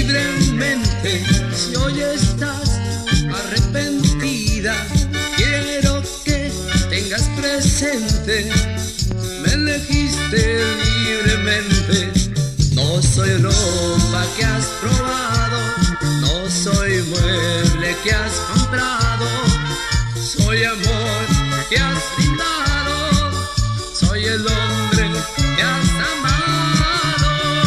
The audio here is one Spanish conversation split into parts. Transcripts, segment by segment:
libremente. Si hoy estás arrepentida, quiero que tengas presente, me elegiste libremente. No soy ropa que has probado, no soy mueble que has comprado, soy amor que has brindado, soy el hombre que has amado.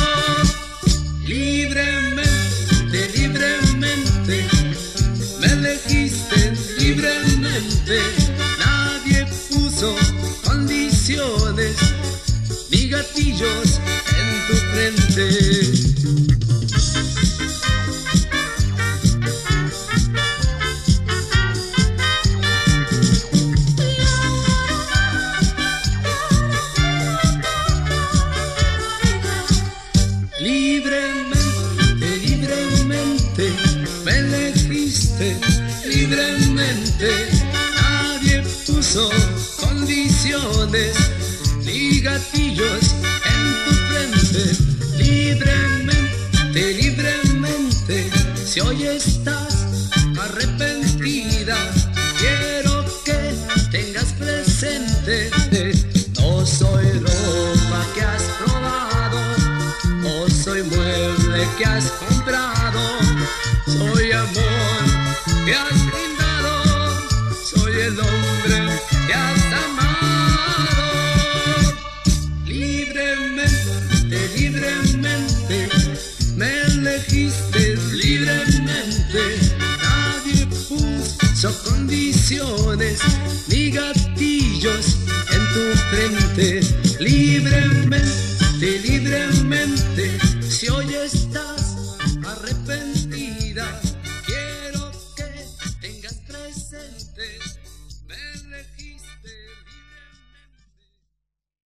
Libremente, libremente, me elegiste libremente. Nadie puso condiciones ni gatillos en tu frente. Libremente, libremente, me elegiste libremente. Nadie puso condiciones ni gatillos en tu frente. Libremente, libremente, si hoy estás arrepentida, quiero que tengas presente, no soy ropa que has probado, no soy mueble que has comprado, soy amor que has brindado, soy el hombre que has amado. Libremente, libremente, me elegiste libremente. Nadie puso condiciones ni gatillos en tu frente. Libremente, libremente, si hoy estás